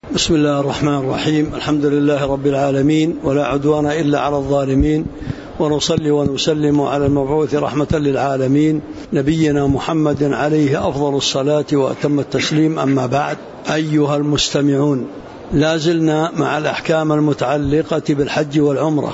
بسم الله الرحمن الرحيم. الحمد لله رب العالمين، ولا عدوان إلا على الظالمين، ونصلي ونسلم على المبعوث رحمة للعالمين نبينا محمد عليه أفضل الصلاة وأتم التسليم. أما بعد، أيها المستمعون، لازلنا مع الأحكام المتعلقة بالحج والعمرة،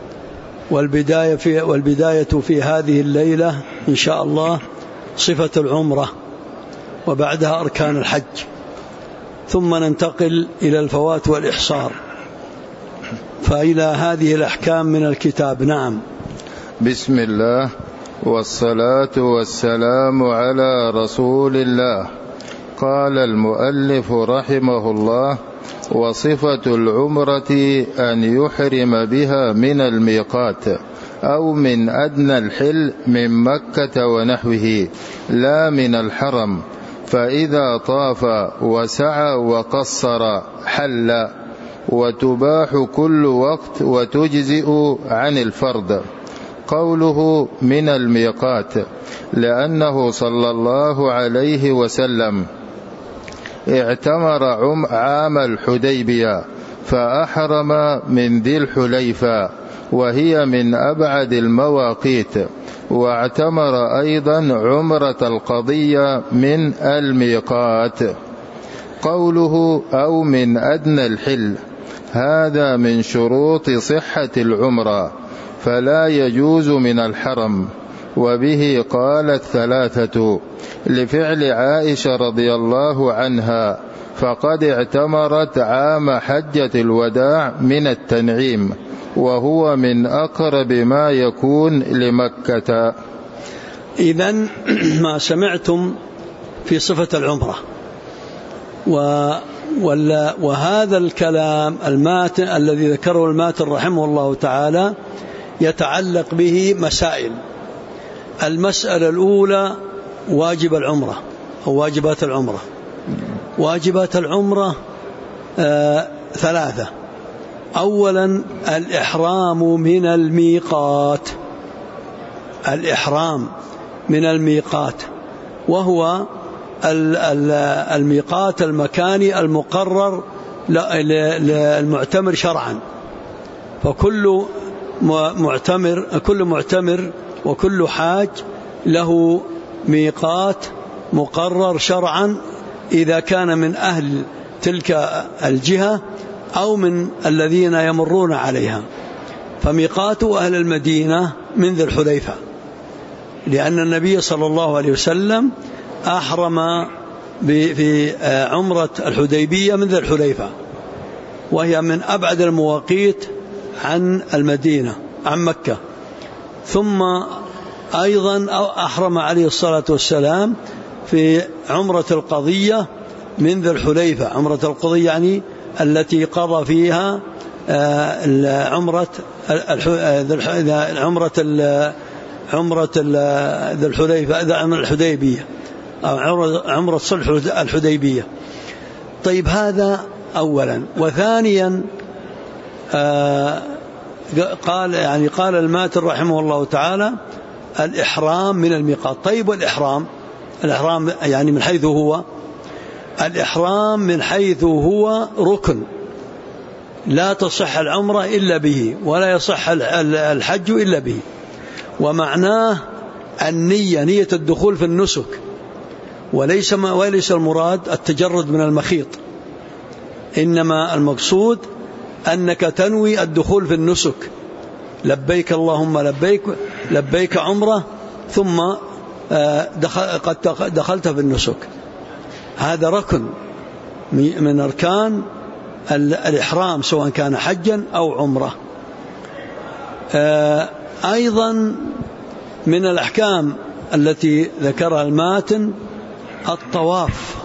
والبداية في هذه الليلة إن شاء الله صفة العمرة، وبعدها أركان الحج، ثم ننتقل إلى الفوات والإحصار. فإلى هذه الأحكام من الكتاب. نعم. بسم الله والصلاة والسلام على رسول الله. قال المؤلف رحمه الله: وصفة العمرة أن يحرم بها من الميقات أو من أدنى الحل من مكة ونحوه، لا من الحرم، فإذا طاف وسعى وقصر حل، وتباح كل وقت وتجزئ عن الفرض. قوله من الميقات لأنه صلى الله عليه وسلم اعتمر عام الحديبية فأحرم من ذي الحليفة، وهي من أبعد المواقيت، واعتمر أيضا عمرة القضية من الميقات. قوله أو من أدنى الحل، هذا من شروط صحة العمرة، فلا يجوز من الحرم، وبه قالت ثلاثة لفعل عائشة رضي الله عنها، فقد اعتمرت عام حجة الوداع من التنعيم، وهو من أقرب ما يكون لمكة. إذن ما سمعتم في صفة العمرة، وهذا الكلام الماتن الذي ذكره الماتن رحمه الله تعالى يتعلق به مسائل. المسألة الأولى واجب العمرة أو واجبات العمرة. واجبات العمرة ثلاثة. أولا الإحرام من الميقات. الإحرام من الميقات، وهو الميقات المكاني المقرر للمعتمر شرعا. فكل معتمر وكل حاج له ميقات مقرر شرعا، إذا كان من أهل تلك الجهة أو من الذين يمرون عليها. فميقات أهل المدينة من ذي الحليفة، لأن النبي صلى الله عليه وسلم أحرم في عمرة الحديبية من ذي الحليفة، وهي من أبعد المواقيت عن المدينة عن مكة. ثم أيضا أحرم عليه الصلاة والسلام في عمرة القضية من ذي الحليفة. عمرة القضية يعني التي قضى فيها عمرة ذي الحليفة، الحديبية، عمرة صلح الحديبية. طيب، هذا أولا. وثانيا قال الماتن رحمه الله تعالى الإحرام من الميقات. طيب، والإحرام يعني من حيث هو الإحرام من حيث هو ركن، لا تصح العمرة إلا به، ولا يصح الحج إلا به. ومعناه النية، نية الدخول في النسك، وليس المراد التجرد من المخيط، إنما المقصود أنك تنوي الدخول في النسك، لبيك اللهم لبيك، لبيك عمرة، ثم قد دخلت في النسك. هذا ركن من أركان الإحرام، سواء كان حجا أو عمرة. أيضا من الأحكام التي ذكرها الماتن الطواف،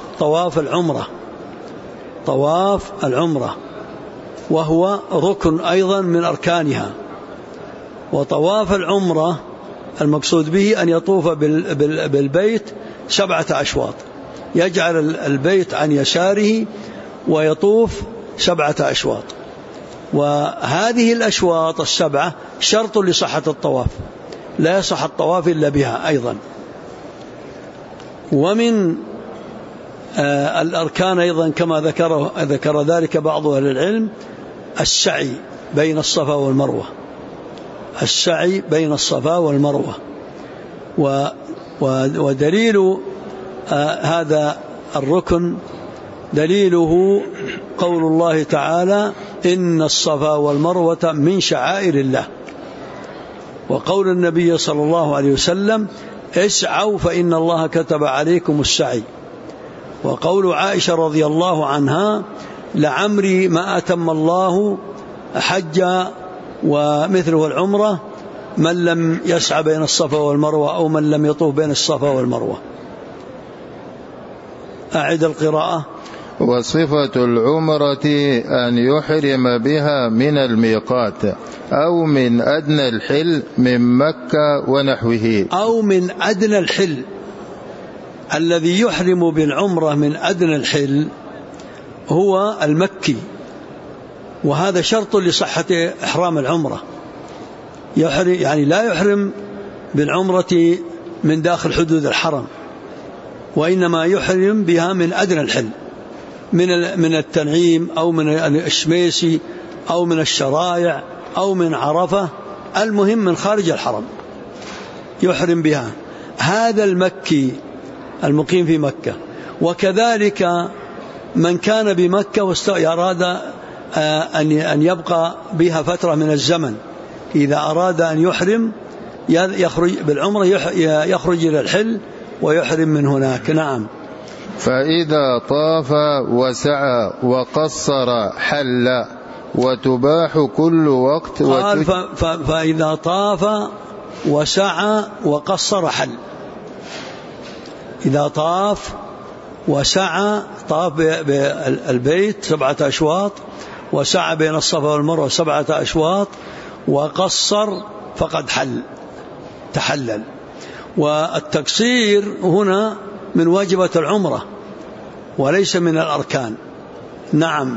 طواف العمرة، وهو ركن أيضا من أركانها. وطواف العمرة المقصود به أن يطوف بالبيت 7 أشواط، يجعل البيت عن يساره ويطوف 7 أشواط. وهذه الأشواط 7 شرط لصحة الطواف، لا يصح الطواف إلا بها أيضا. ومن الأركان أيضا كما ذكر ذلك بعض أهل العلم السعي بين الصفا والمروة، السعي بين الصفا والمروة. ودليل هذا الركن دليله قول الله تعالى إن الصفا والمروة من شعائر الله، وقول النبي صلى الله عليه وسلم اسعوا فإن الله كتب عليكم السعي، وقول عائشة رضي الله عنها لعمري ما أتم الله حج ومثله العمرة من لم يسعى بين الصفا والمروة أو من لم يطوف بين الصفا والمروة. أعد القراءة. وصفة العمرة أن يحرم بها من الميقات أو من أدنى الحل من مكة ونحوه. أو من أدنى الحل، الذي يحرم بالعمرة من أدنى الحل هو المكي، وهذا شرط لصحة إحرام العمرة. يعني لا يحرم بالعمرة من داخل حدود الحرم، وإنما يحرم بها من أدنى الحل، من التنعيم أو من الشميسي أو من الشرايع أو من عرفة، المهم من خارج الحرم يحرم بها. هذا المكي المقيم في مكة. وكذلك من كان بمكة وأراد أن يبقى بها فترة من الزمن، إذا أراد أن يحرم يخرج بالعمرة يخرج إلى الحل ويحرم من هناك. نعم. فإذا طاف وسعى وقصر حل وتباح كل وقت. قال فإذا طاف وسعى وقصر حل. إذا طاف وسعى، طاف بالبيت 7 أشواط، وسعى بين الصفا والمروة 7 أشواط، وقصر فقد تحلل. والتقصير هنا من واجبة العمرة وليس من الأركان. نعم.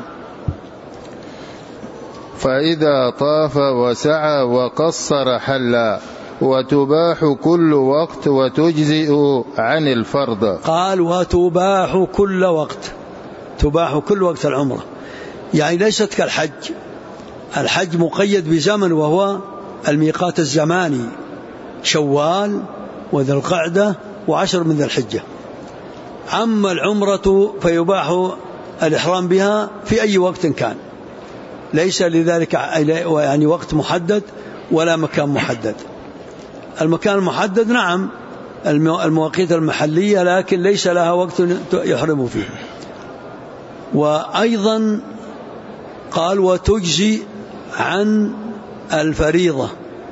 فإذا طاف وسعى وقصر حلا وتباح كل وقت وتجزئ عن الفرض. قال وتباح كل وقت، تباح كل وقت العمرة، يعني ليست كالحج. الحج مقيد بزمن وهو الميقات الزماني، شوال وذي القعدة و10 من ذي الحجة. أما العمرة فيباح الإحرام بها في أي وقت كان، ليس لذلك يعني وقت محدد ولا مكان محدد. المكان المحدد نعم المواقيت المحلية، لكن ليس لها وقت يحرم فيه. وأيضا قال وتجزي عن الفريضة،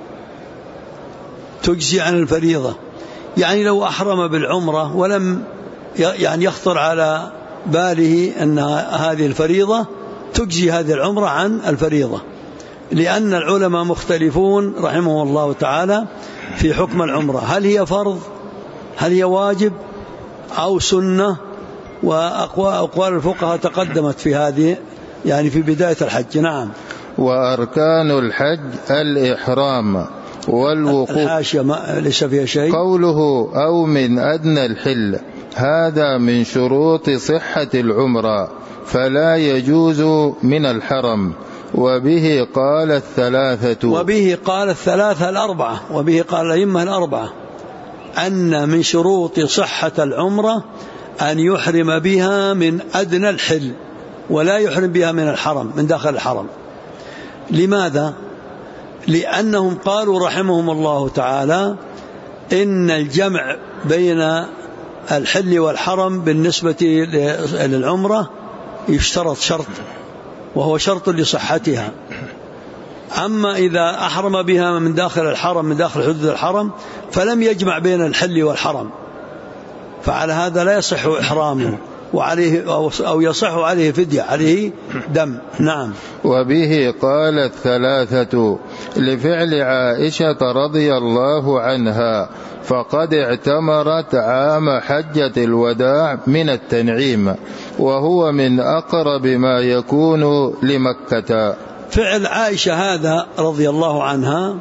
تجزي عن الفريضة، يعني لو أحرم بالعمرة ولم يعني يخطر على باله أن هذه الفريضة، تجزي هذه العمرة عن الفريضة، لأن العلماء مختلفون رحمه الله تعالى في حكم العمرة، هل هي فرض، هل هي واجب أو سنة. وأقوال الفقهاء تقدمت في هذه يعني في بداية الحج. نعم. وأركان الحج الإحرام والوقوف. الحاشية ليس فيها شيء. قوله أو من أدنى الحل هذا من شروط صحة العمرة، فلا يجوز من الحرم. وبه قال الثلاثة، وبه قال الثلاثة الأربعة، وبه قال الأئمة الأربعة أن من شروط صحة العمرة أن يحرم بها من أدنى الحل، ولا يحرم بها من الحرم، من داخل الحرم. لماذا؟ لأنهم قالوا رحمهم الله تعالى إن الجمع بين الحل والحرم بالنسبة للعمرة يشترط شرط، وهو شرط لصحتها. أما إذا أحرم بها من داخل الحرم، من داخل حدود الحرم، فلم يجمع بين الحل والحرم، فعلى هذا لا يصح إحرامه، وعليه أو يصح عليه فدية، عليه دم. نعم. وبه قال الثلاثة لفعل عائشة رضي الله عنها، فقد اعتمرت عام حجة الوداع من التنعيم، وهو من أقرب ما يكون لمكة. فعل عائشة هذا رضي الله عنها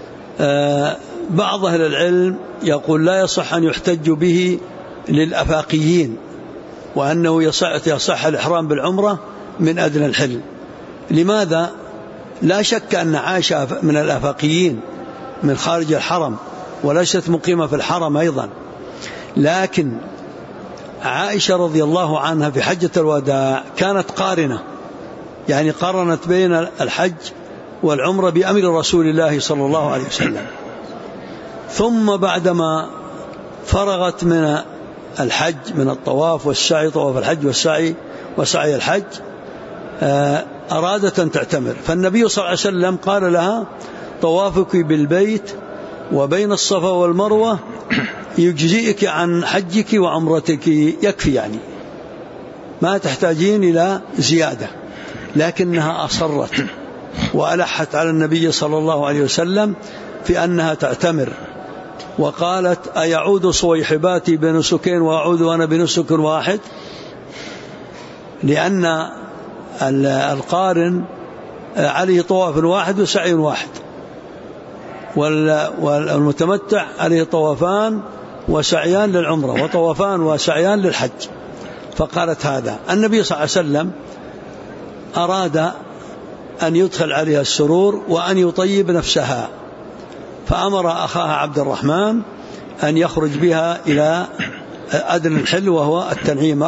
بعض أهل العلم يقول لا يصح أن يحتج به للأفاقيين، وأنه يصح الإحرام بالعمرة من أدنى الحل. لماذا؟ لا شك أن عائشة من الآفاقيين من خارج الحرم وليست مقيمة في الحرم أيضا، لكن عائشة رضي الله عنها في حجة الوداع كانت قارنة، يعني قارنت بين الحج والعمرة بأمر رسول الله صلى الله عليه وسلم. ثم بعدما فرغت من الحج من الطواف والسعي، طواف الحج والسعي وسعي الحج، أرادت أن تعتمر، فالنبي صلى الله عليه وسلم قال لها طوافك بالبيت وبين الصفا والمروة يجزئك عن حجك وعمرتك، يكفي، يعني ما تحتاجين إلى زيادة. لكنها أصرت وألحت على النبي صلى الله عليه وسلم في أنها تعتمر، وقالت أيعود صويحباتي بنسكين وأعود وأنا بنسك واحد؟ لأن القارن عليه طواف واحد وسعي واحد، والمتمتع عليه طوافان وسعيان للعمرة وطوافان وسعيان للحج. فقالت هذا. النبي صلى الله عليه وسلم أراد أن يدخل عليها السرور وأن يطيب نفسها، فأمر أخاها عبد الرحمن أن يخرج بها إلى أدنى الحل وهو التنعيم،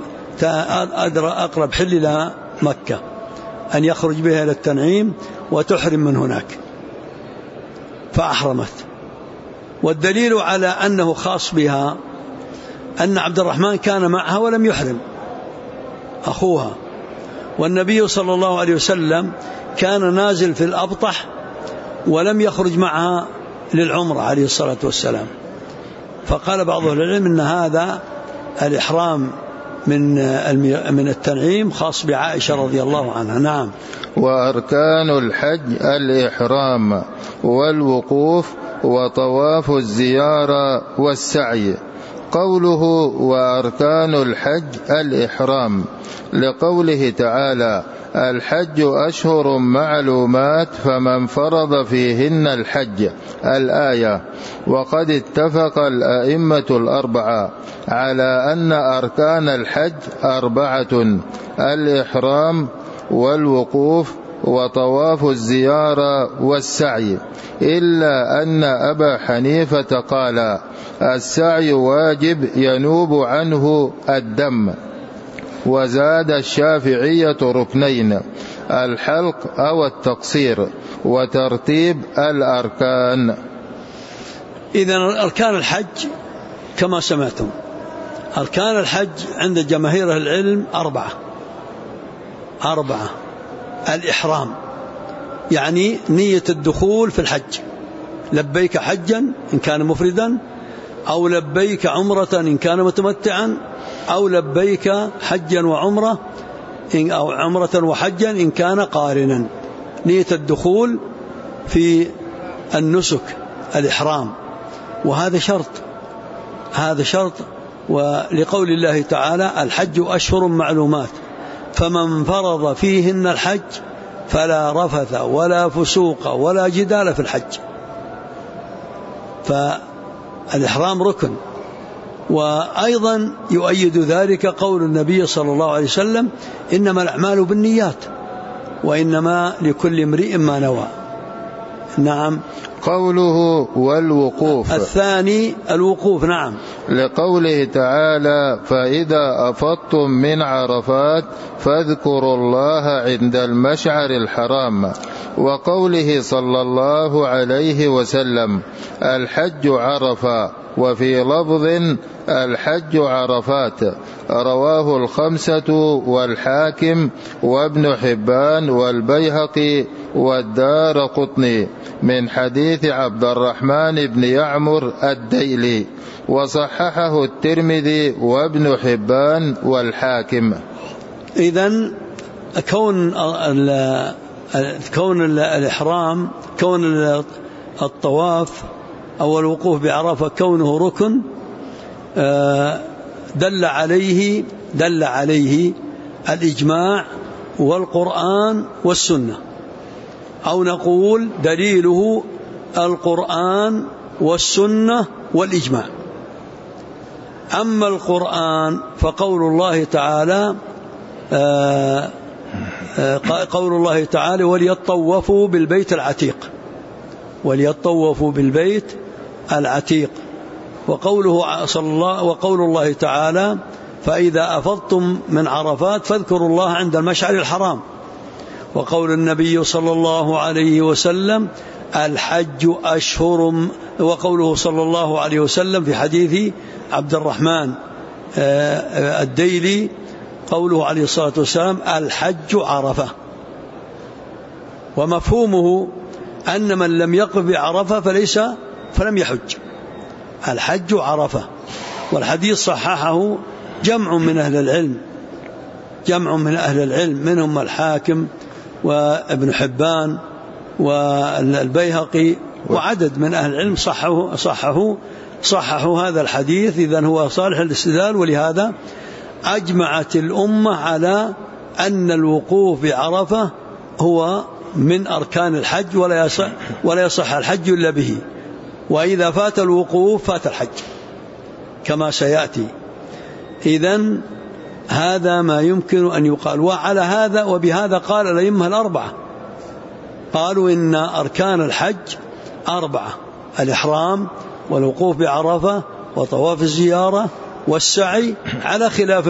أقرب حل إلى مكة، أن يخرج بها إلى التنعيم وتحرم من هناك، فأحرمت. والدليل على أنه خاص بها أن عبد الرحمن كان معها ولم يحرم، أخوها، والنبي صلى الله عليه وسلم كان نازل في الأبطح ولم يخرج معها للعمرة عليه الصلاة والسلام. فقال بعض أهل العلم إن هذا الإحرام من التنعيم خاص بعائشة رضي الله عنها. نعم. وأركان الحج الإحرام والوقوف وطواف الزيارة والسعي. قوله وأركان الحج الإحرام لقوله تعالى الحج أشهر معلومات فمن فرض فيهن الحج، الآية. وقد اتفق الأئمة الأربعة على أن أركان الحج 4: الإحرام والوقوف وطواف الزيارة والسعي، إلا أن أبا حنيفة قال السعي واجب ينوب عنه الدم. وزاد الشافعية ركنين: الحلق أو التقصير، وترتيب الأركان. إذن أركان الحج كما سمعتم، أركان الحج عند جماهير العلم 4. الإحرام يعني نية الدخول في الحج، لبيك حجا إن كان مفردا، أو لبيك عمرة إن كان متمتعا، أو لبيك حجا وعمرة أو عمرة وحجا إن كان قارنا. نية الدخول في النسك الإحرام، وهذا شرط، هذا شرط. ولقول الله تعالى الحج أشهر معلومات فمن فرض فيهن الحج فلا رفث ولا فسوق ولا جدال في الحج. فالإحرام ركن. وأيضا يؤيد ذلك قول النبي صلى الله عليه وسلم إنما الأعمال بالنيات وإنما لكل امرئ ما نوى. نعم. قوله والوقوف الثاني الوقوف. نعم. لقوله تعالى فإذا أفضتم من عرفات فاذكروا الله عند المشعر الحرام. وقوله صلى الله عليه وسلم الحج عرفة، وفي لفظ الحج عرفات. رواه الخمسة والحاكم وابن حبان والبيهقي والدارقطني من حديث عبد الرحمن بن يعمر الديلي، وصححه الترمذي وابن حبان والحاكم. إذن كون الإحرام، كون الطواف أو الوقوف بعرفة كونه ركن، دل عليه الإجماع والقرآن والسنة، أو نقول دليله القرآن والسنة والإجماع. أما القرآن فقول الله تعالى وليطوفوا بالبيت العتيق، وليطوفوا بالبيت العتيق. وقول الله تعالى فإذا أفضتم من عرفات فاذكروا الله عند المشعر الحرام. وقول النبي صلى الله عليه وسلم الحج أشهر، وقوله صلى الله عليه وسلم في حديث عبد الرحمن الديلي قوله عليه الصلاة والسلام الحج عرفة. ومفهومه أن من لم يقف بعرفة فلم يحج. الحج عرفة. والحديث صححه جمع من أهل العلم منهم الحاكم وابن حبان والبيهقي وعدد من أهل العلم صححوا هذا الحديث. إذن هو صالح الاستدلال. ولهذا أجمعت الأمة على أن الوقوف بعرفة هو من أركان الحج ولا يصح الحج إلا به. وإذا فات الوقوف فات الحج كما سيأتي. إذن هذا ما يمكن أن يقال. وعلى هذا وبهذا قال الأئمة الأربعة، قالوا إن أركان الحج 4: الإحرام والوقوف بعرفة وطواف الزيارة والسعي، على خلاف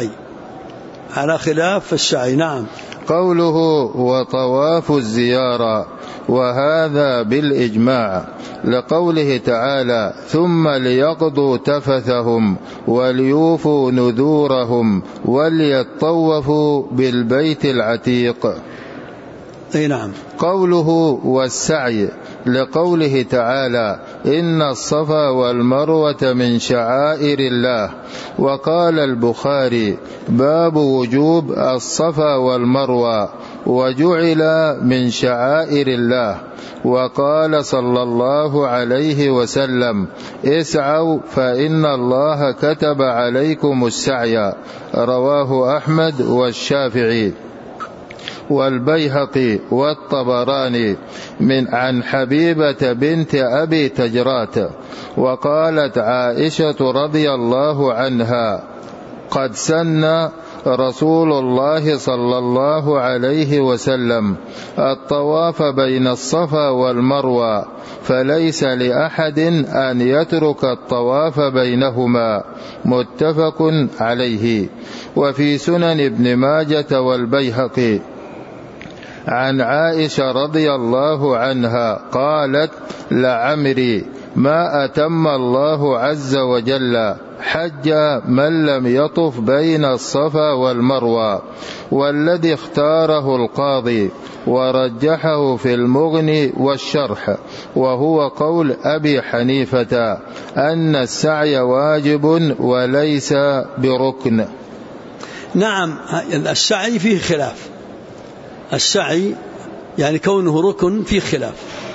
في السعي. نعم. قوله وطواف الزيارة، وهذا بالإجماع، لقوله تعالى ثم ليقضوا تفثهم وليوفوا نذورهم وليطوفوا بالبيت العتيق. نعم. قوله والسعي، لقوله تعالى إن الصفا والمروة من شعائر الله. وقال البخاري باب وجوب الصفا والمروة وجعل من شعائر الله. وقال صلى الله عليه وسلم اسعوا فإن الله كتب عليكم السعي. رواه أحمد والشافعي والبيهقي والطبراني عن حبيبة بنت أبي تجرات. وقالت عائشة رضي الله عنها قد سن رسول الله صلى الله عليه وسلم الطواف بين الصفا والمروة، فليس لأحد أن يترك الطواف بينهما. متفق عليه. وفي سنن ابن ماجة والبيهقي عن عائشة رضي الله عنها قالت لعمري ما أتم الله عز وجل حج من لم يطف بين الصفا والمروة. والذي اختاره القاضي ورجحه في المغني والشرح وهو قول أبي حنيفة أن السعي واجب وليس بركن. نعم. السعي فيه خلاف. السعي يعني كونه ركن فيه خلاف.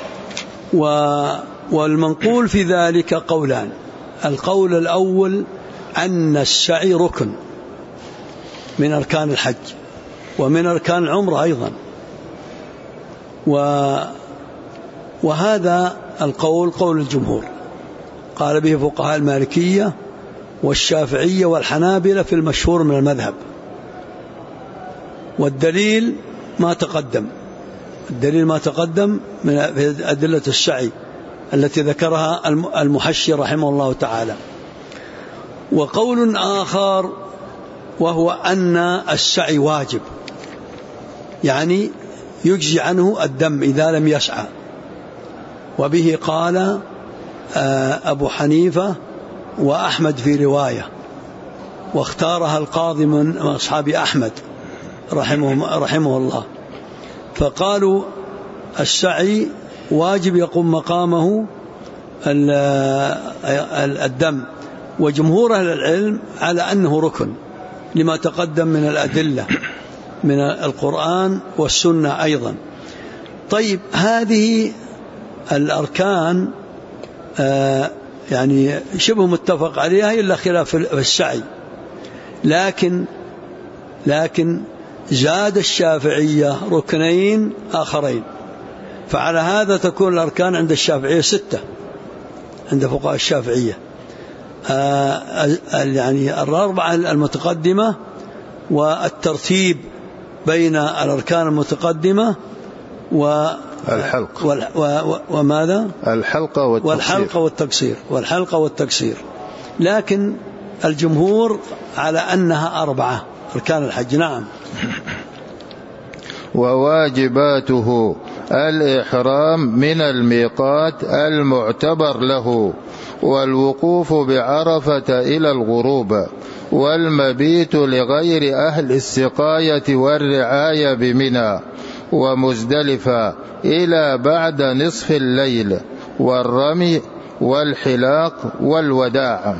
والمنقول في ذلك قولان. القول الأول أن السعي ركن من أركان الحج ومن أركان العمرة أيضا. وهذا القول قول الجمهور، قال به فقهاء المالكية والشافعية والحنابلة في المشهور من المذهب. والدليل ما تقدم من أدلة السعي التي ذكرها المحشي رحمه الله تعالى. وقول آخر وهو أن السعي واجب، يعني يجزي عنه الدم إذا لم يسعى. وبه قال أبو حنيفة وأحمد في رواية، واختارها القاضي من أصحاب أحمد رحمه الله. فقالوا السعي واجب يقوم مقامه الدم. وجمهور أهل العلم على أنه ركن لما تقدم من الأدلة من القرآن والسنة أيضا. طيب، هذه الأركان يعني شبه متفق عليها إلا خلاف السعي. لكن زاد الشافعية ركنين آخرين، فعلى هذا تكون الأركان عند الشافعية 6 عند فقهاء الشافعية. يعني الأربعة المتقدمة والترتيب بين الأركان المتقدمة الحلق وماذا؟ والحلقة والتقصير. لكن الجمهور على أنها 4 أركان الحج. نعم. وواجباته الإحرام من الميقات المعتبر له، والوقوف بعرفة إلى الغروب، والمبيت لغير أهل السقاية والرعاية بمنى ومزدلفة إلى بعد نصف الليل، والرمي والحلاق والوداع.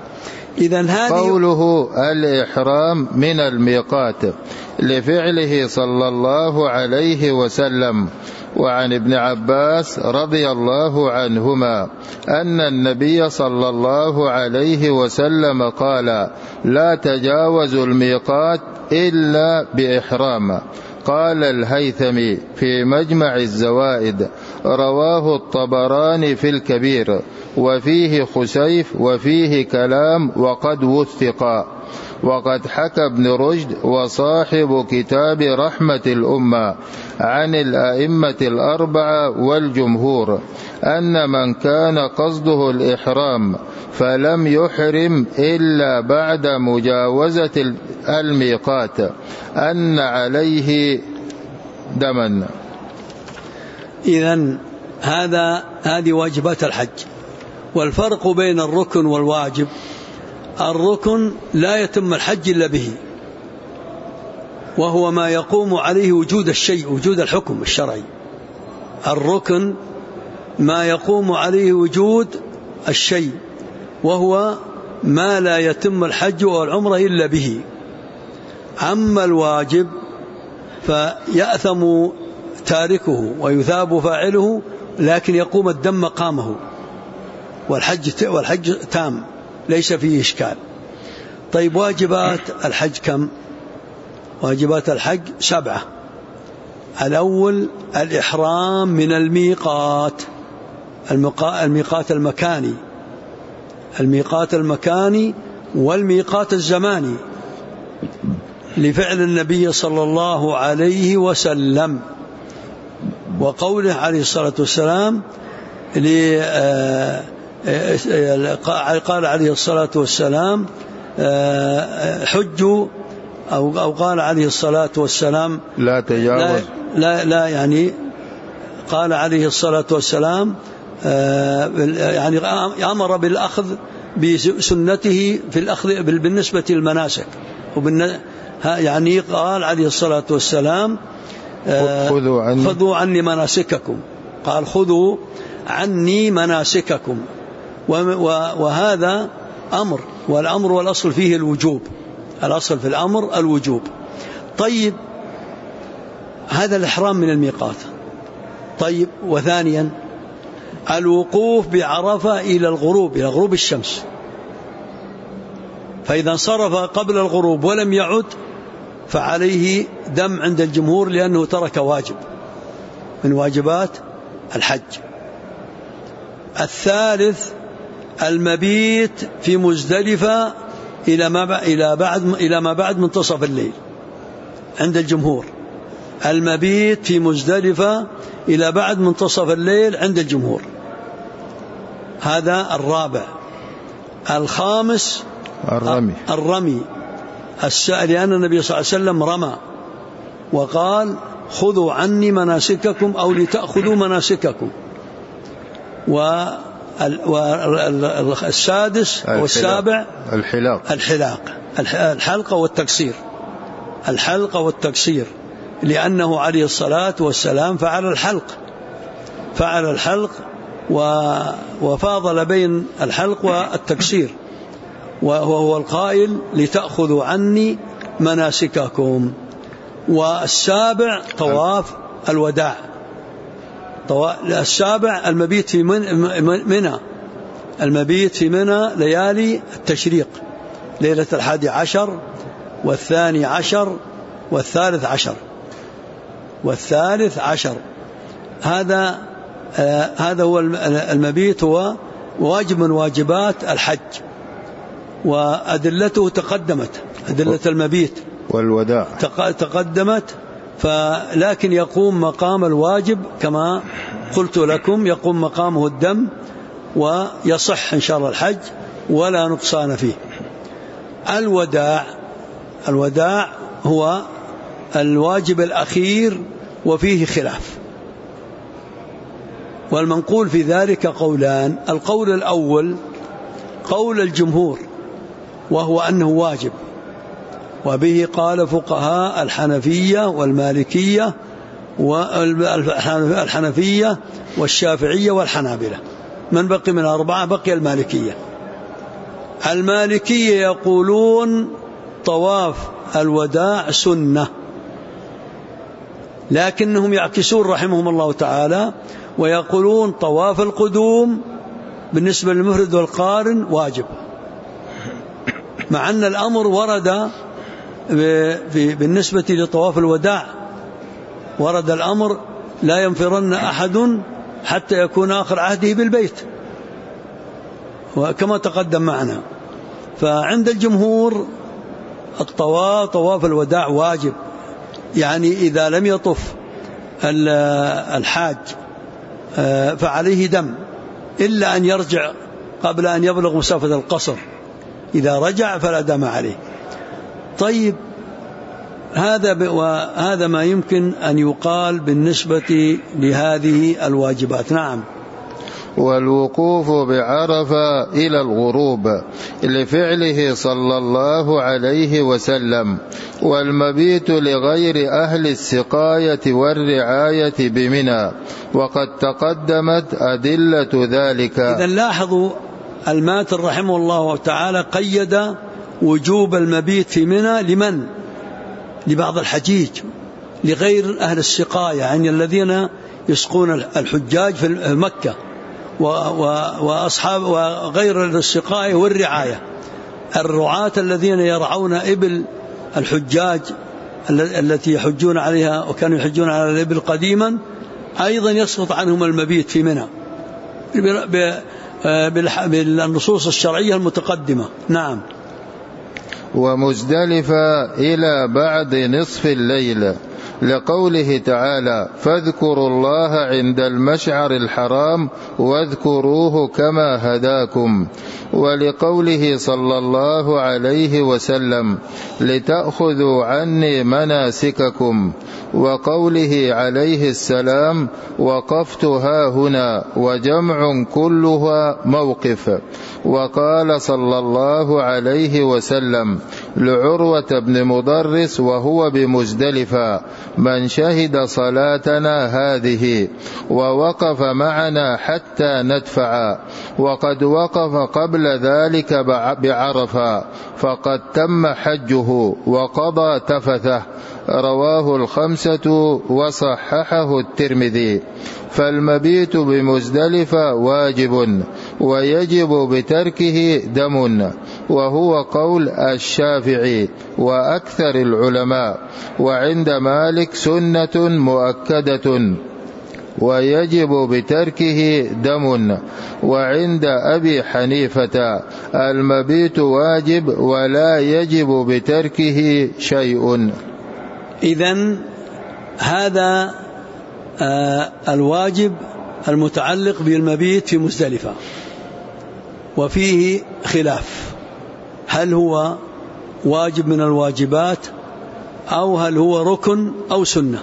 قوله الإحرام من الميقات لفعله صلى الله عليه وسلم. وعن ابن عباس رضي الله عنهما أن النبي صلى الله عليه وسلم قال: لا تجاوزوا الميقات إلا بإحرام. قال الهيثمي في مجمع الزوائد: رواه الطبراني في الكبير، وفيه خسيف وفيه كلام وقد وثق. وقد حكى ابن رشد وصاحب كتاب رحمة الأمة عن الأئمة 4 والجمهور أن من كان قصده الإحرام فلم يحرم إلا بعد مجاوزة الميقات أن عليه دما. إذن هذه واجبات الحج. والفرق بين الركن والواجب: الركن لا يتم الحج إلا به، وهو ما يقوم عليه وجود الشيء، وجود الحكم الشرعي. الركن ما يقوم عليه وجود الشيء، وهو ما لا يتم الحج والعمرة إلا به. أما الواجب فيأثم تاركه ويثاب فاعله، لكن يقوم الدم مقامه، والحج تام ليس فيه إشكال. طيب، واجبات الحج كم؟ واجبات الحج 7. الأول الإحرام من الميقات، الميقات المكاني والميقات الزماني، لفعل النبي صلى الله عليه وسلم، وقوله عليه الصلاة والسلام قال عليه الصلاة والسلام: حجوا، أو قال عليه الصلاة والسلام: لا تجاوز، لا يعني قال عليه الصلاة والسلام يعني أمر بالأخذ بسنته في الأخذ بالنسبة للمناسك، يعني قال عليه الصلاة والسلام: خذوا عني مناسككم. قال: خذوا عني مناسككم. وهذا أمر، والأمر والأصل فيه الوجوب، الأصل في الأمر الوجوب. طيب، هذا الإحرام من الميقات. طيب، وثانيا الوقوف بعرفة إلى الغروب، إلى غروب الشمس. فإذا انصرف قبل الغروب ولم يعد فعليه دم عند الجمهور، لأنه ترك واجب من واجبات الحج. الثالث المبيت في مزدلفة إلى ما بعد منتصف الليل عند الجمهور. المبيت في مزدلفة إلى بعد منتصف الليل عند الجمهور. هذا الرابع. الخامس الرمي، لأن النبي صلى الله عليه وسلم رمى وقال: خذوا عني مناسككم، أو لتأخذوا مناسككم. والسادس والسابع الحلقة والتقصير، لأنه عليه الصلاة والسلام فعل الحلق وفاضل بين الحلق والتقصير، وهو القائل: لتأخذوا عني مناسككم. والسابع طواف الوداع. السابع المبيت في منى، المبيت في منى ليالي التشريق، ليلة 11 و12 و13. هذا هو المبيت، هو واجب من واجبات الحج. وأدلته تقدمت، أدلة المبيت والوداع تقدمت، لكن يقوم مقام الواجب كما قلت لكم، يقوم مقامه الدم، ويصح إن شاء الله الحج ولا نقصان فيه. الوداع هو الواجب الأخير وفيه خلاف، والمنقول في ذلك قولان. القول الأول قول الجمهور، وهو أنه واجب، وبه قال فقهاء الحنفية والمالكية والحنفية والشافعية والحنابلة. من بقي من أربعة؟ بقي المالكية. المالكية يقولون طواف الوداع سنة، لكنهم يعكسون رحمهم الله تعالى ويقولون طواف القدوم بالنسبة للمفرد والقارن واجب، مع أن الأمر ورد بالنسبة لطواف الوداع، ورد الأمر لا ينفرن أحد حتى يكون آخر عهده بالبيت، وكما تقدم معنا. فعند الجمهور طواف الوداع واجب، يعني إذا لم يطف الحاج فعليه دم، إلا أن يرجع قبل أن يبلغ مسافة القصر، إذا رجع فلا دم عليه. طيب، هذا ما يمكن أن يقال بالنسبة لهذه الواجبات. نعم. والوقوف بعرفة إلى الغروب لفعله صلى الله عليه وسلم، والمبيت لغير أهل السقاية والرعاية بمنى، وقد تقدمت أدلة ذلك. إذن لاحظوا الماتر رحمه الله تعالى قيد وجوب المبيت في منى لمن؟ لبعض الحجيج، لغير أهل السقاية، يعني الذين يسقون الحجاج في مكة، وأصحاب وغير السقاية والرعاية، الرعاة الذين يرعون إبل الحجاج التي يحجون عليها وكانوا يحجون على الإبل قديما، أيضا يسقط عنهم المبيت في منى بالنصوص الشرعية المتقدمة. نعم. ومزدلفة إلى بعد نصف الليل، لقوله تعالى فاذكروا الله عند المشعر الحرام واذكروه كما هداكم، ولقوله صلى الله عليه وسلم لتأخذوا عني مناسككم، وقوله عليه السلام وقفت هاهنا، وجمع كلها موقف. وقال صلى الله عليه وسلم لعروة بن مضرس وهو بمزدلفة من شهد صلاتنا هذه ووقف معنا حتى ندفع، وقد وقف قبل ذلك بعرفة فقد تم حجه وقضى تفثه. رواه الخمسة وصححه الترمذي. فالمبيت بمزدلفة واجب، ويجب بتركه دم، وهو قول الشافعي وأكثر العلماء، وعند مالك سنة مؤكدة ويجب بتركه دم، وعند أبي حنيفة المبيت واجب ولا يجب بتركه شيء. إذن هذا الواجب المتعلق بالمبيت في مزدلفة، وفيه خلاف، هل هو واجب من الواجبات أو هل هو ركن أو سنة.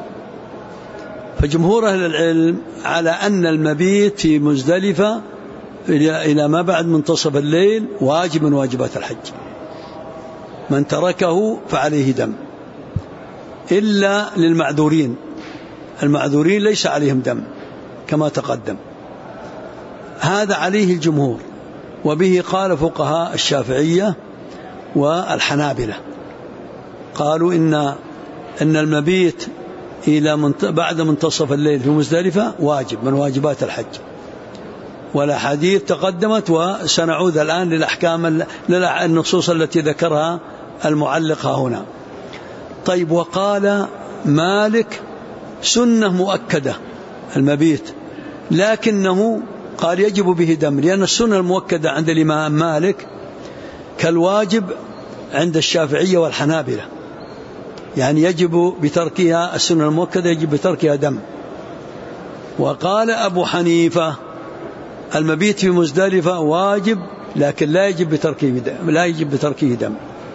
فجمهور أهل العلم على أن المبيت في مزدلفة إلى ما بعد منتصف الليل واجب من واجبات الحج، من تركه فعليه دم، إلا للمعذورين، المعذورين ليس عليهم دم كما تقدم. هذا عليه الجمهور، وبه قال فقهاء الشافعية والحنابلة، قالوا إن المبيت إلى بعد منتصف الليل في مزدلفة واجب من واجبات الحج، والأحاديث تقدمت، وسنعود الآن للأحكام النصوص التي ذكرها المعلقة هنا. طيب، وقال مالك سنة مؤكدة المبيت، لكنه قال يجب به دم، لأن السنة المؤكدة عند الإمام مالك كالواجب عند الشافعية والحنابلة، يعني يجب بتركها السنة المؤكدة يجب بتركها دم. وقال أبو حنيفة المبيت في مزدلفة واجب لكن لا يجب بتركه دم.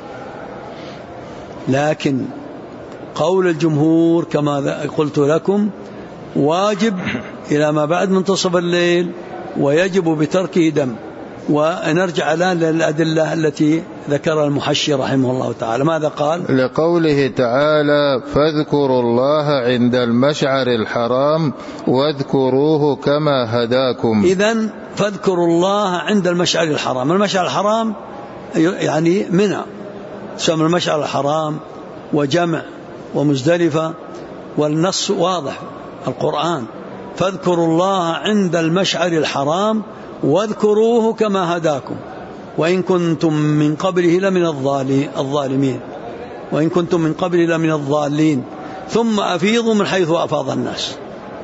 لكن قول الجمهور كما قلت لكم واجب إلى ما بعد منتصف الليل ويجب بتركه دم. ونرجع الآن للأدلة التي ذكرها المحشي رحمه الله تعالى. ماذا قال؟ لقوله تعالى فاذكروا الله عند المشعر الحرام واذكروه كما هداكم. إذن فاذكروا الله عند المشعر الحرام. المشعر الحرام يعني منى، سمى المشعر الحرام وجمع ومزدلفة، والنص واضح القرآن. فاذكروا الله عند المشعر الحرام واذكروه كما هداكم وإن كنتم من قبله لمن الظالمين وإن كنتم من قبله لمن الضالين ثم أفيضوا من حيث أفاض الناس.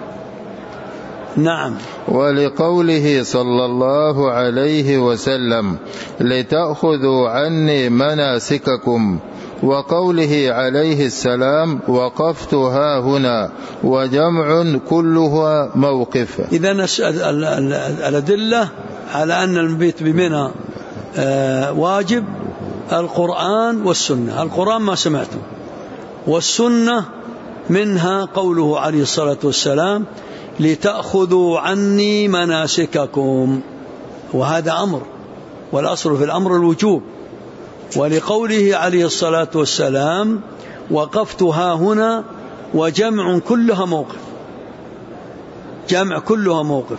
نعم. ولقوله صلى الله عليه وسلم لتأخذوا عني مناسككم، وقوله عليه السلام وقفت ها هنا، وجمع كلها موقف. إذن الأدلة على أن المبيت بمنى واجب القرآن والسنة. القرآن ما سمعته، والسنة منها قوله عليه الصلاة والسلام لتأخذوا عني مناسككم، وهذا أمر، والأصل في الأمر الوجوب. ولقوله عليه الصلاة والسلام وقفت ها هنا، وجمع كلها موقف، جمع كلها موقف.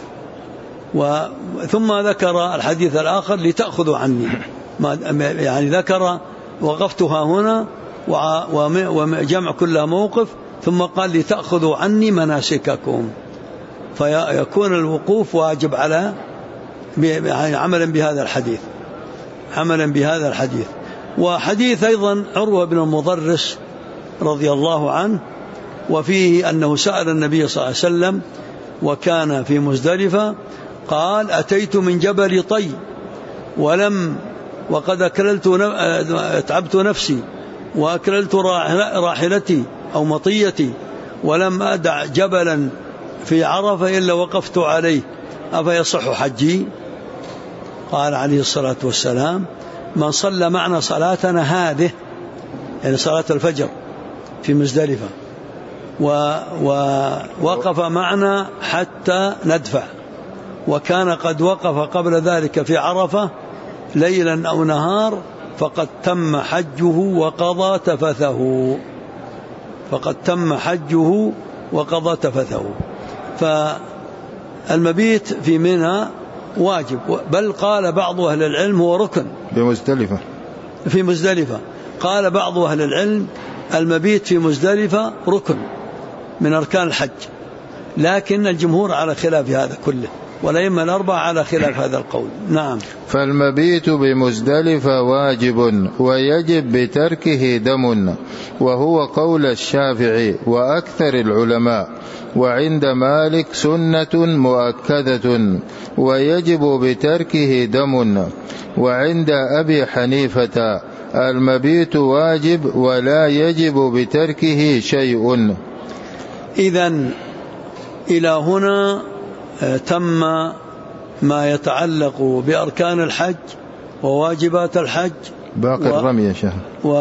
ثم ذكر الحديث الآخر لتأخذوا عني، يعني ذكر وقفت ها هنا وجمع كلها موقف، ثم قال لتأخذوا عني مناسككم، فيكون الوقوف واجب على يعني عملا بهذا الحديث. وحديث أيضا عروة بن المضرس رضي الله عنه، وفيه أنه سأل النبي صلى الله عليه وسلم وكان في مزدلفة، قال أتيت من جبل طي وقد أتعبت نفسي وأكللت راحلتي أو مطيتي ولم أدع جبلا في عرفة إلا وقفت عليه، أفيصح حجي؟ قال عليه الصلاة والسلام من صلى معنا صلاتنا هذه، يعني صلاة الفجر في مزدلفة، ووقف معنا حتى ندفع، وكان قد وقف قبل ذلك في عرفة ليلا أو نهار، فقد تم حجه وقضى تفثه. فالمبيت في منى واجب، بل قال بعض أهل العلم هو ركن في مزدلفة. قال بعض أهل العلم المبيت في مزدلفة ركن من أركان الحج، لكن الجمهور على خلاف هذا كله، والأئمة الأربعة على خلاف هذا القول. نعم. فالمبيت بمزدلفة واجب ويجب بتركه دم، وهو قول الشافعي وأكثر العلماء، وعند مالك سنة مؤكدة ويجب بتركه دم، وعند أبي حنيفة المبيت واجب ولا يجب بتركه شيء. إذن إلى هنا تم ما يتعلق بأركان الحج وواجبات الحج، باقي الرمي يا شيخ،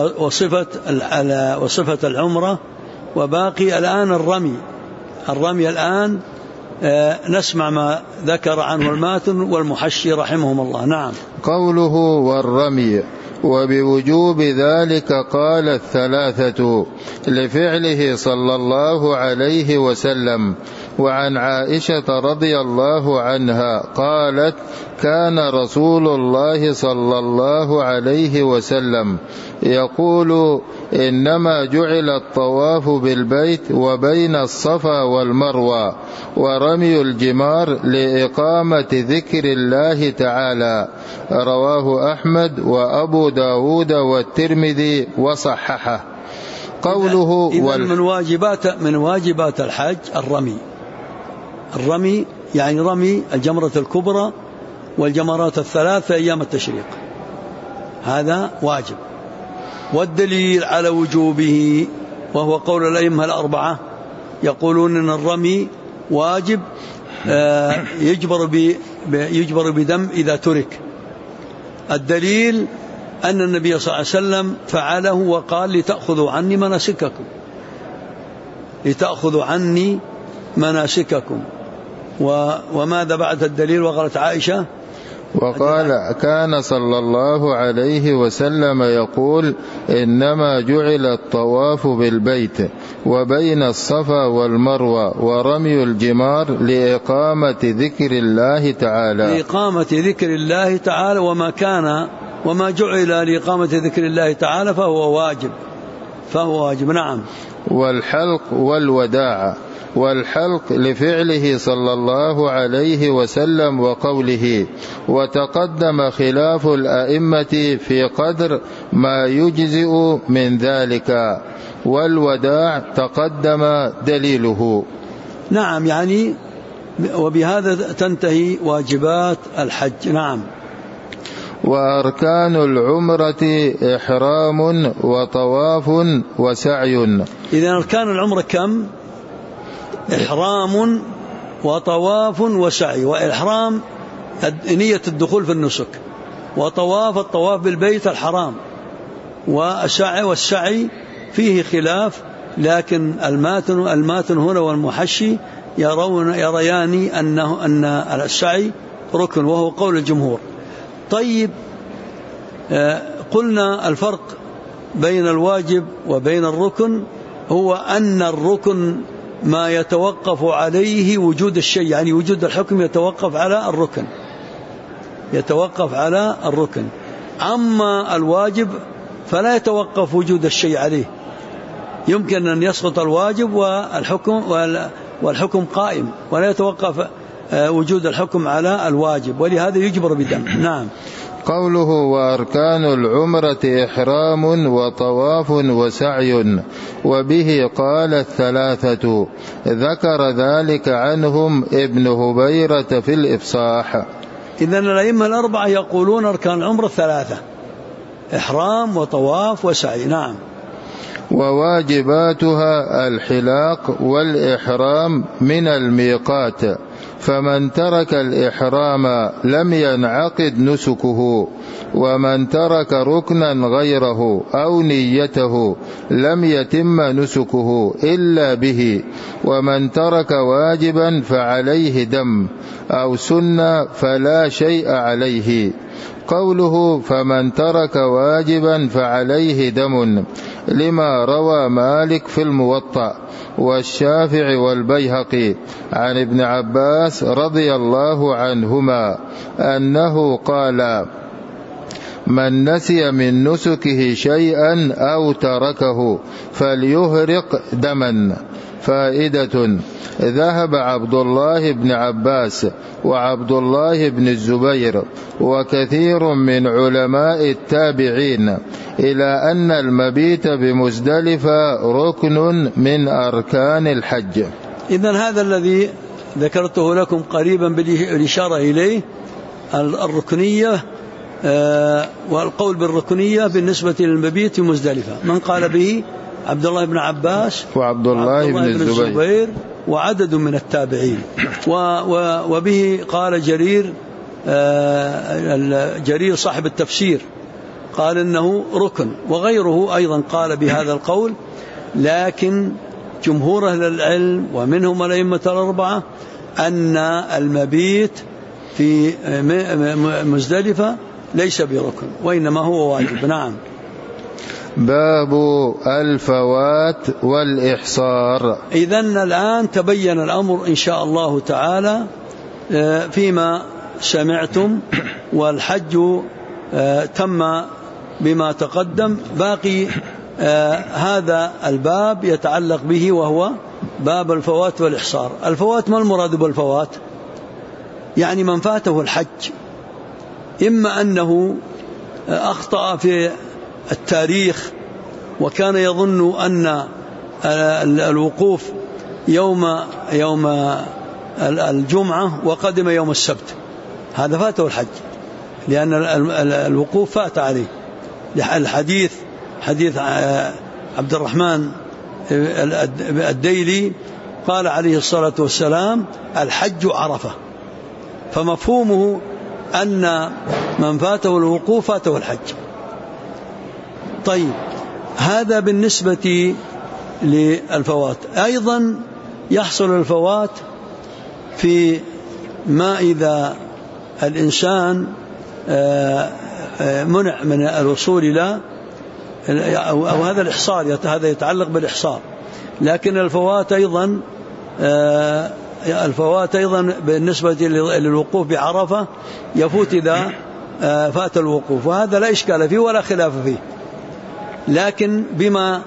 وصفة العمرة، وباقي الآن الرمي الآن نسمع ما ذكر عنه الماتن والمحشي رحمهم الله. نعم. قوله والرمي وبوجوب ذلك قال الثلاثة لفعله صلى الله عليه وسلم. وعن عائشة رضي الله عنها قالت كان رسول الله صلى الله عليه وسلم يقول إنما جعل الطواف بالبيت وبين الصفا والمروة ورمي الجمار لإقامة ذكر الله تعالى. رواه أحمد وأبو داود والترمذي وصححه. قوله من واجبات الحج الرمي يعني رمي الجمرة الكبرى والجمرات الثلاث في أيام التشريق، هذا واجب. والدليل على وجوبه وهو قول الأئمة الأربعة، يقولون أن الرمي واجب يجبر بدم إذا ترك. الدليل أن النبي صلى الله عليه وسلم فعله وقال لتأخذوا عني مناسككم. وماذا بعد الدليل؟ وقالت عائشة وقال كان صلى الله عليه وسلم يقول إنما جعل الطواف بالبيت وبين الصفا والمروة ورمي الجمار لإقامة ذكر الله تعالى وما جعل لإقامة ذكر الله تعالى فهو واجب. نعم. والحلق والوداع. والحلق لفعله صلى الله عليه وسلم وقوله، وتقدم خلاف الأئمة في قدر ما يجزئ من ذلك، والوداع تقدم دليله. نعم، يعني وبهذا تنتهي واجبات الحج. نعم. وأركان العمرة إحرام وطواف وسعي. إذن أركان العمرة كم؟ إحرام وطواف وسعي. وإحرام نية الدخول في النسك، الطواف بالبيت الحرام، والسعي فيه خلاف، لكن الماتن هنا والمحشي يريان أن السعي ركن، وهو قول الجمهور. طيب، قلنا الفرق بين الواجب وبين الركن هو أن الركن ما يتوقف عليه وجود الشيء، يعني وجود الحكم يتوقف على الركن. أما الواجب فلا يتوقف وجود الشيء عليه، يمكن أن يسقط الواجب والحكم قائم، ولا يتوقف وجود الحكم على الواجب، ولهذا يجبر بدم. نعم. قوله وأركان العمرة إحرام وطواف وسعي، وبه قال الثلاثة، ذكر ذلك عنهم ابن هبيرة في الإفصاح. إذن الأئمة الأربعة يقولون أركان العمرة ثلاثة: إحرام وطواف وسعي. نعم. وواجباتها الحلاق والإحرام من الميقات، فمن ترك الإحرام لم ينعقد نسكه، ومن ترك ركنا غيره أو نيته لم يتم نسكه إلا به، ومن ترك واجبا فعليه دم، أو سنة فلا شيء عليه. قوله فمن ترك واجبا فعليه دم لما روى مالك في الموطأ والشافعي والبيهقي عن ابن عباس رضي الله عنهما أنه قال: من نسي من نسكه شيئا أو تركه فليهرق دما. فائدة: ذهب عبد الله بن عباس وعبد الله بن الزبير وكثير من علماء التابعين إلى أن المبيت بمزدلفة ركن من أركان الحج. إذن هذا الذي ذكرته لكم قريبا بالإشارة إليه الركنية، والقول بالركنية بالنسبة للمبيت بمزدلفة، من قال به عبد الله بن عباس وعبد الله بن الزبير وعدد من التابعين. وبه قال جرير صاحب التفسير، قال إنه ركن، وغيره أيضا قال بهذا القول. لكن جمهور أهل العلم ومنهم الأئمة الأربعة أن المبيت في مزدلفة ليس بركن، وإنما هو واجب. نعم. باب الفوات والإحصار. إذن الآن تبين الأمر إن شاء الله تعالى فيما سمعتم، والحج تم بما تقدم. باقي هذا الباب يتعلق به، وهو باب الفوات والإحصار. الفوات، ما المراد بالفوات؟ يعني من فاته الحج، إما أنه أخطأ في التاريخ وكان يظن أن الوقوف يوم الجمعة وقدم يوم السبت، هذا فاته الحج، لأن الوقوف فات عليه. الحديث حديث عبد الرحمن الديلي قال عليه الصلاة والسلام: الحج عرفة، فمفهومه أن من فاته الوقوف فاته الحج. طيب، هذا بالنسبة للفوات. أيضا يحصل الفوات في ما إذا الإنسان منع من الوصول إلى أو هذا الإحصار، هذا يتعلق بالإحصار. لكن الفوات أيضا بالنسبة للوقوف بعرفة يفوت إذا فات الوقوف، وهذا لا إشكال فيه ولا خلاف فيه. لكن بما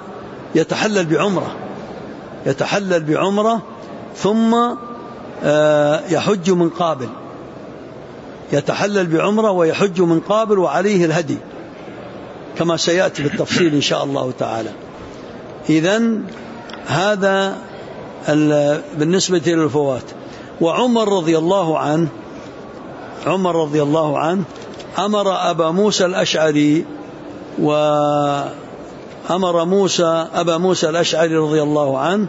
يتحلل بعمرة ثم يحج من قابل، يتحلل بعمرة ويحج من قابل وعليه الهدي كما سيأتي بالتفصيل إن شاء الله تعالى. إذن هذا بالنسبة للفوات. وعمر رضي الله عنه أمر أبا موسى الأشعري أبا موسى الأشعري رضي الله عنه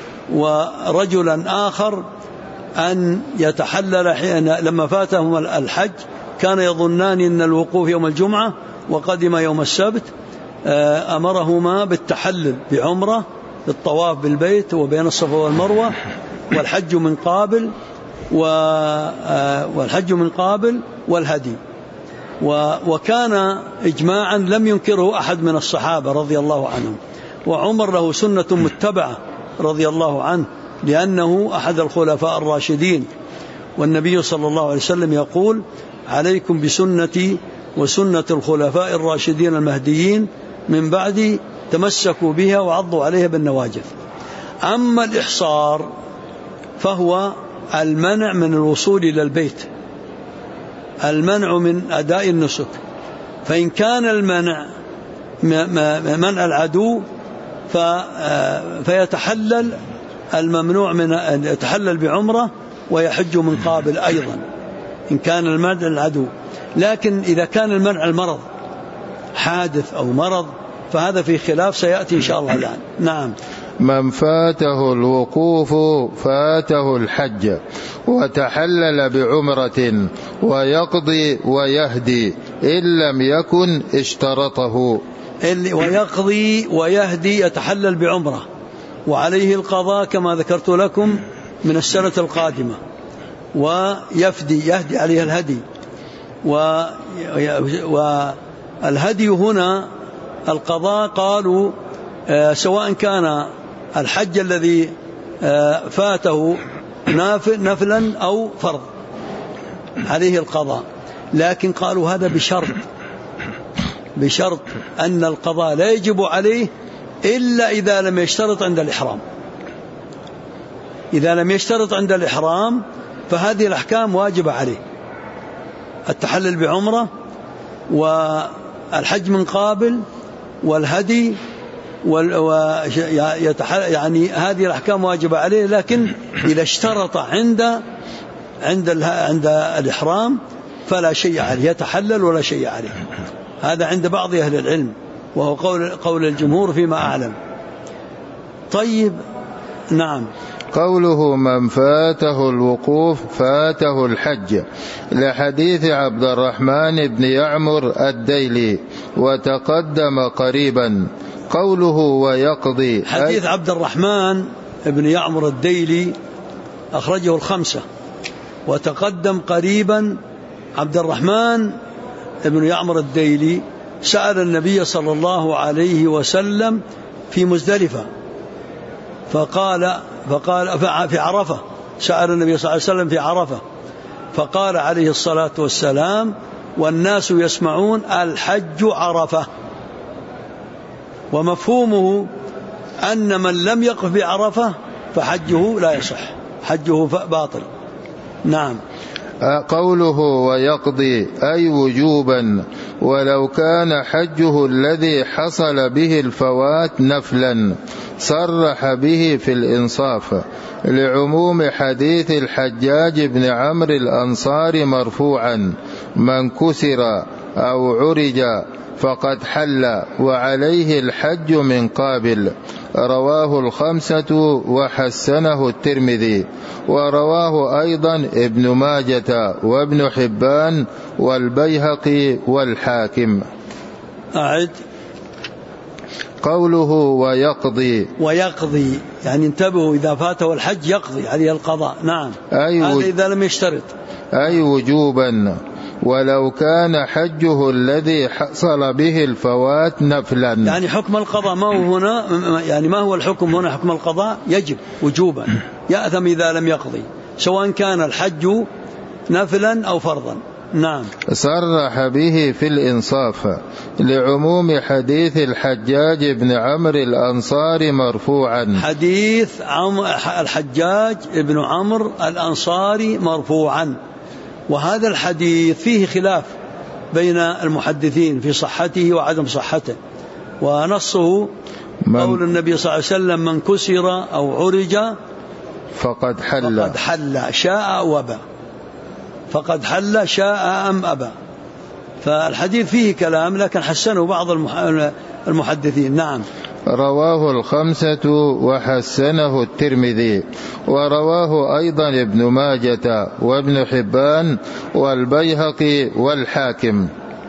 ورجلا آخر أن يتحلل لما فاتهم الحج، كان يظنان أن الوقوف يوم الجمعة وقدم يوم السبت، أمرهما بالتحلل بعمرة، بالطواف بالبيت وبين الصفا والمروة، والحج من قابل والهدي. وكان إجماعا لم ينكره أحد من الصحابة رضي الله عنهم. وعمر له سنة متبعة رضي الله عنه، لأنه أحد الخلفاء الراشدين، والنبي صلى الله عليه وسلم يقول: عليكم بسنتي وسنة الخلفاء الراشدين المهديين من بعدي، تمسكوا بها وعضوا عليها بالنواجذ. أما الإحصار فهو المنع من الوصول إلى البيت، المنع من أداء النسك. فإن كان المنع منع العدو فيتحلل الممنوع من أن يتحلل بعمرة ويحج من قابل أيضا إن كان المنع العدو. لكن إذا كان المنع المرض، حادث أو مرض، فهذا في خلاف سيأتي إن شاء الله الآن. نعم. من فاته الوقوف فاته الحج وتحلل بعمرة ويقضي ويهدي إن لم يكن اشترطه. ويقضي ويهدي يتحلل بعمرة وعليه القضاء كما ذكرت لكم من السنة القادمة، يهدي عليه الهدي. والهدي هنا القضاء قالوا سواء كان الحج الذي فاته نفلا أو فرض عليه القضاء، لكن قالوا هذا بشرط أن القضاء لا يجب عليه إلا إذا لم يشترط عند الإحرام. إذا لم يشترط عند الإحرام فهذه الأحكام واجبة عليه: التحلل بعمرة والحج من قابل والهدي يعني هذه الأحكام واجبة عليه. لكن إذا اشترط عند الإحرام فلا شيء عليه، يتحلل ولا شيء عليه. هذا عند بعض أهل العلم، وهو قول الجمهور فيما أعلم. طيب، نعم. قوله من فاته الوقوف فاته الحج لحديث عبد الرحمن بن يعمر الديلي وتقدم قريبا. قوله ويقضي، حديث عبد الرحمن بن يعمر الديلي أخرجه الخمسة. وتقدم قريبا، عبد الرحمن بن يعمر الديلي سأل النبي صلى الله عليه وسلم في مزدلفة، فقال في عرفة، سأل النبي صلى الله عليه وسلم في عرفة، فقال عليه الصلاة والسلام: والناس يسمعون الحج عرفة. ومفهومه أن من لم يقف بعرفة فحجه لا يصح، حجه باطل. نعم. قوله ويقضي أي وجوبا، ولو كان حجه الذي حصل به الفوات نفلا صرح به في الإنصاف، لعموم حديث الحجاج بن عمرو الأنصاري مرفوعا: من كسر أو عرج فقد حل وعليه الحج من قابل. رواه 5 وحسنه الترمذي، ورواه أيضا ابن ماجة وابن حبان والبيهقي والحاكم. أعد. قوله ويقضي يعني انتبهوا، إذا فاته الحج يقضي عليه القضاء. نعم، هذا إذا لم يشترط، أي وجوبا، ولو كان حجه الذي حصل به الفوات نفلا. يعني حكم القضاء ما هو هنا، يعني ما هو الحكم هنا؟ حكم القضاء يجب وجوبا، يأثم إذا لم يقضي، سواء كان الحج نفلا أو فرضا. نعم. صرح به في الإنصاف لعموم حديث الحجاج بن عمرو الأنصاري مرفوعا. حديث الحجاج بن عمرو الأنصاري مرفوعا، وهذا الحديث فيه خلاف بين المحدثين في صحته وعدم صحته، ونصه قول النبي صلى الله عليه وسلم: من كسر أو عرج فقد حل شاء أو أبى، فقد حل شاء أم أبى. فالحديث فيه كلام، لكن حسنه بعض المحدثين. نعم. رواه 5 وحسنه الترمذي، ورواه أيضا ابن ماجة وابن حبان والبيهقي والحاكم.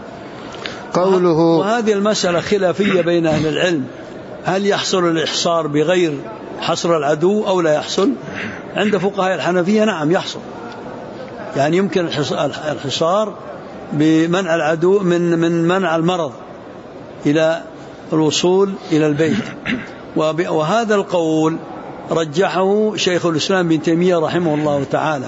قوله. وهذه المسألة خلافية بين أهل العلم، هل يحصل الإحصار بغير حصر العدو أو لا يحصل؟ عند فقهاء الحنفية نعم يحصل، يعني يمكن الحصار بمنع العدو من منع المرض إلى الوصول إلى البيت. وهذا القول رجحه شيخ الإسلام ابن تيمية رحمه الله تعالى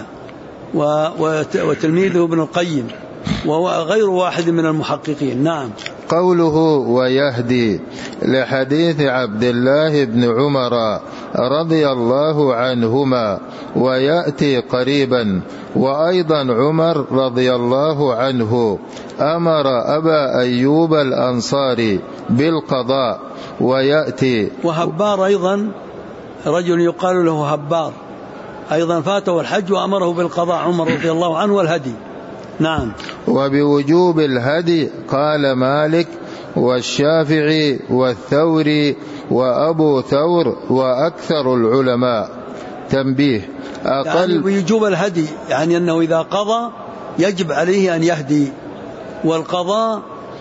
وتلميذه ابن القيم وهو غير واحد من المحققين. نعم. قوله ويهدي لحديث عبد الله بن عمر رضي الله عنهما ويأتي قريبا. وأيضا عمر رضي الله عنه أمر أبا أيوب الأنصاري بالقضاء ويأتي. وهبار أيضا رجل يقال له هبار أيضا فاته الحج وأمره بالقضاء عمر رضي الله عنه والهدي. نعم. وبوجوب الهدي قال مالك والشافعي والثوري وأبو ثور وأكثر العلماء. تنبيه أقل يعني بوجوب الهدي، يعني أنه إذا قضى يجب عليه أن يهدي، والقضاء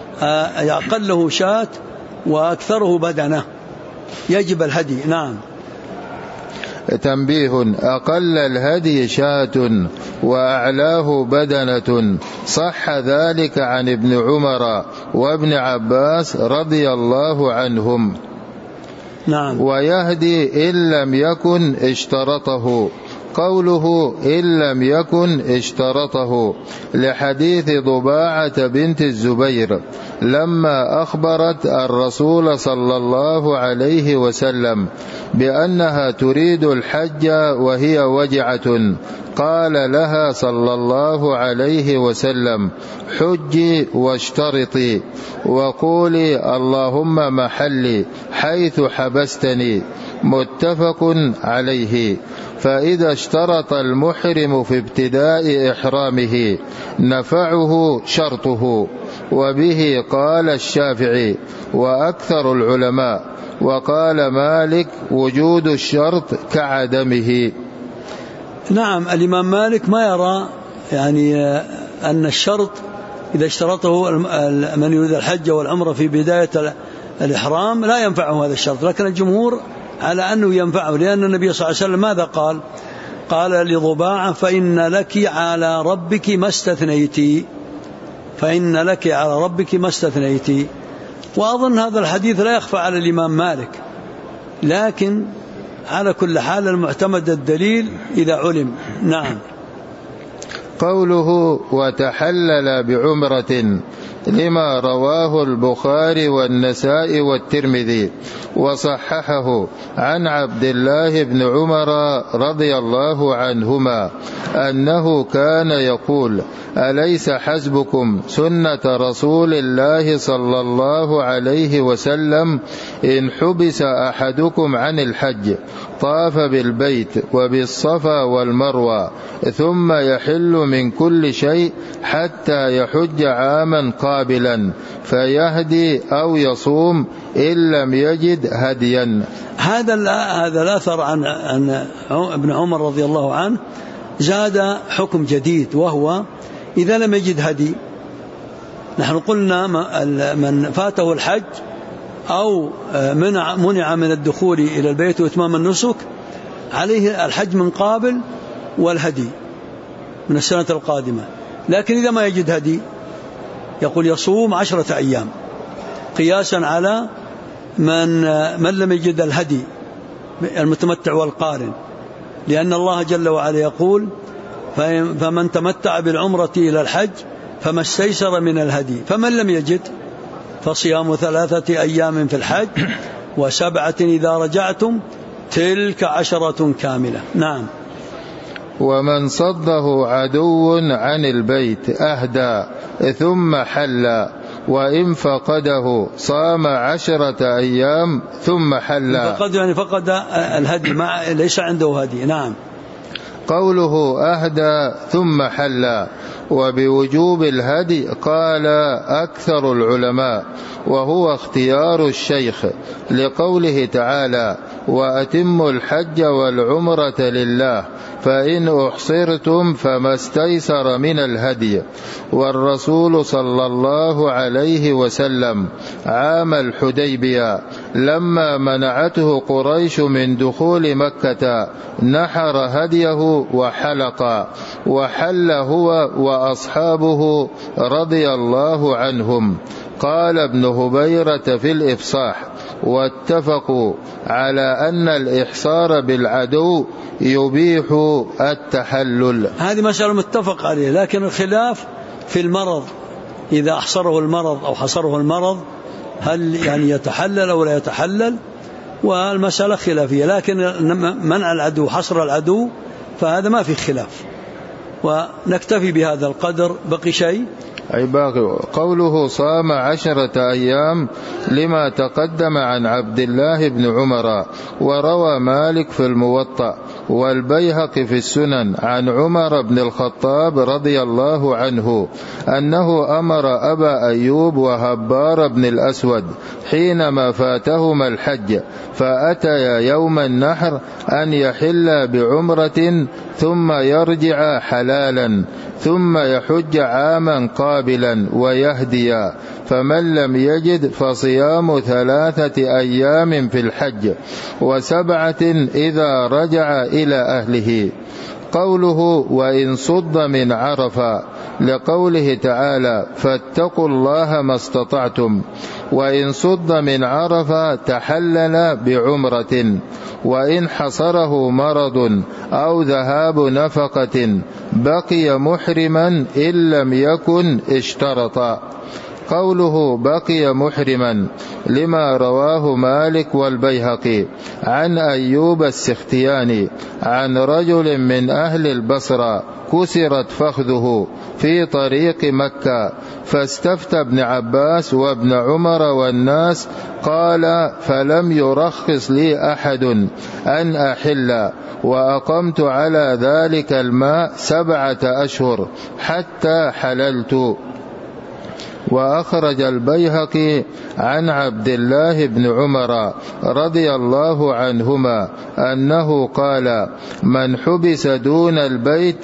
أقله شاة وأكثره بدنه، يجب الهدي. نعم. تنبيه أقل الهدي شاة وأعلاه بدنة، صح ذلك عن ابن عمر وابن عباس رضي الله عنهم. نعم. ويهدي إن لم يكن اشترطه. قوله إن لم يكن اشترطه لحديث ضباعة بنت الزبير لما أخبرت الرسول صلى الله عليه وسلم بأنها تريد الحج وهي وجعة، قال لها صلى الله عليه وسلم: حجي واشترطي وقولي اللهم محلي حيث حبستني. متفق عليه. فإذا اشترط المحرم في ابتداء إحرامه نفعه شرطه، وبه قال الشافعي وأكثر العلماء. وقال مالك وجود الشرط كعدمه. نعم. الإمام مالك ما يرى يعني أن الشرط إذا اشترطه من يريد الحج والعمرة في بداية الإحرام لا ينفعه هذا الشرط، لكن الجمهور على أنه ينفعه، لأن النبي صلى الله عليه وسلم ماذا قال؟ قال لضباعة: فإن لك على ربك ما استثنيتي، فإن لك على ربك ما استثنيتي. وأظن هذا الحديث لا يخفى على الإمام مالك، لكن على كل حال المعتمد الدليل إذا علم. نعم. قوله وتحلل بعمرة لما رواه البخاري والنسائي والترمذي. وصححه عن عبد الله بن عمر رضي الله عنهما أنه كان يقول: أليس حسبكم سنة رسول الله صلى الله عليه وسلم إن حبس أحدكم عن الحج طاف بالبيت وبالصفا والمروة ثم يحل من كل شيء حتى يحج عاما قابلا فيهدي أو يصوم إن لم يجد هديا. هذا الأثر عن ابن عمر رضي الله عنه زاد حكم جديد، وهو إذا لم يجد هدي. نحن قلنا من فاته الحج أو منع من الدخول إلى البيت وإتمام النسك عليه الحج من قابل والهدي من السنة القادمة. لكن إذا ما يجد هدي يقول يصوم 10 أيام قياسا على من لم يجد الهدي المتمتع والقارن، لأن الله جل وعلا يقول: فمن تمتع بالعمرة إلى الحج فما استيسر من الهدي، فمن لم يجد فصيام 3 أيام في الحج و7 إذا رجعتم تلك 10 كاملة. نعم. ومن صده عدو عن البيت أهدى ثم حل، وإن فقده صام 10 أيام ثم حل. فقد يعني فقد الهدي، ليس عنده هدي. نعم. قوله أهدى ثم حل وبوجوب الهدي قال أكثر العلماء، وهو اختيار الشيخ، لقوله تعالى: وأتموا الحج والعمرة لله فإن أحصرتم فما استيسر من الهدي. والرسول صلى الله عليه وسلم عام الحديبية لما منعته قريش من دخول مكة نحر هديه وحلق، وحل هو وأصحابه رضي الله عنهم. قال ابن هبيرة في الإفصاح: واتفقوا على أن الإحصار بالعدو يبيح التحلل. هذه مسألة متفق عليه، لكن الخلاف في المرض، إذا أحصره المرض أو حصره المرض هل يعني يتحلل أو لا يتحلل، والمسألة خلافية. لكن منع العدو حصر العدو فهذا ما في خلاف. ونكتفي بهذا القدر. بقي شيء؟ قوله صام 10 أيام لما تقدم عن عبد الله بن عمر، وروى مالك في الموطأ والبيهقي في السنن عن عمر بن الخطاب رضي الله عنه أنه أمر أبا أيوب وهبار بن الأسود حينما فاتهما الحج فأتيا يوم النحر أن يحل بعمرة ثم يرجع حلالا ثم يحج عاما قابلا ويهديا، فمن لم يجد فصيام 3 أيام في الحج و7 إذا رجع إلى أهله. قوله وإن صد من عرفة، لقوله تعالى: فاتقوا الله ما استطعتم. وإن صد من عرفة تحلل بعمرة. وإن حصره مرض أو ذهاب نفقة بقي محرما إن لم يكن اشترطا. قوله بقي محرما لما رواه مالك والبيهقي عن أيوب السختياني عن رجل من أهل البصرة كسرت فخذه في طريق مكة، فاستفتى ابن عباس وابن عمر والناس، قال: فلم يرخص لي أحد أن أحل، وأقمت على ذلك الماء 7 أشهر حتى حللت. وأخرج البيهقي عن عبد الله بن عمر رضي الله عنهما أنه قال: من حبس دون البيت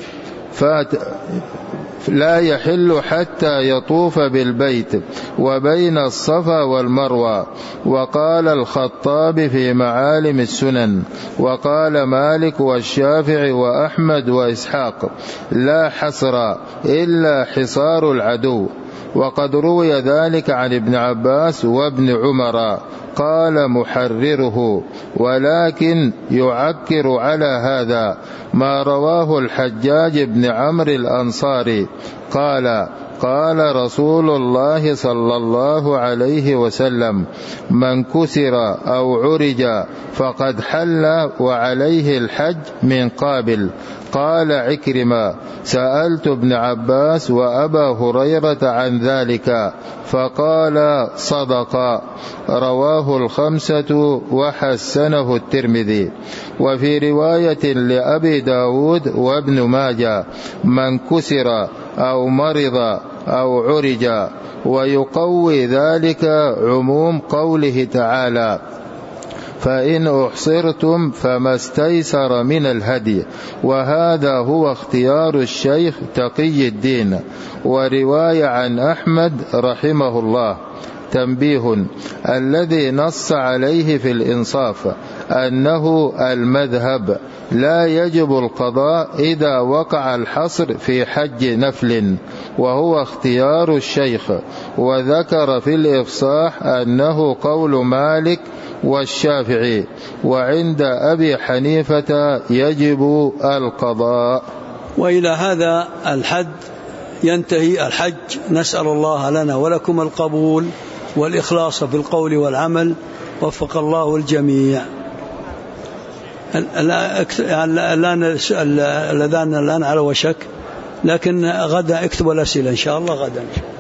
لا يحل حتى يطوف بالبيت وبين الصفا والمروة. وقال الخطاب في معالم السنن، وقال مالك والشافعي وأحمد وإسحاق: لا حصر إلا حصار العدو. وقد روي ذلك عن ابن عباس وابن عمر. قال محرره: ولكن يعكر على هذا ما رواه الحجاج بن عمرو الأنصاري قال: قال رسول الله صلى الله عليه وسلم: من كسر أو عرج فقد حل وعليه الحج من قابل. قال عكرمة: سألت ابن عباس وأبا هريرة عن ذلك فقال: صدق. رواه الخمسة وحسنه الترمذي. وفي رواية لأبي داود وابن ماجه: من كسر أو مرض أو عرج. ويقوي ذلك عموم قوله تعالى: فإن أحصرتم فما استيسر من الهدي. وهذا هو اختيار الشيخ تقي الدين. ورواية عن أحمد رحمه الله. تنبيه: الذي نص عليه في الإنصاف أنه المذهب لا يجب القضاء إذا وقع الحصر في حج نفل، وهو اختيار الشيخ. وذكر في الإفصاح أنه قول مالك والشافعي، وعند أبي حنيفة يجب القضاء. وإلى هذا الحد ينتهي الحج. نسأل الله لنا ولكم القبول والإخلاص في القول والعمل، وفق الله الجميع. الآن على وشك، لكن غدا اكتب الأسئلة إن شاء الله غدا.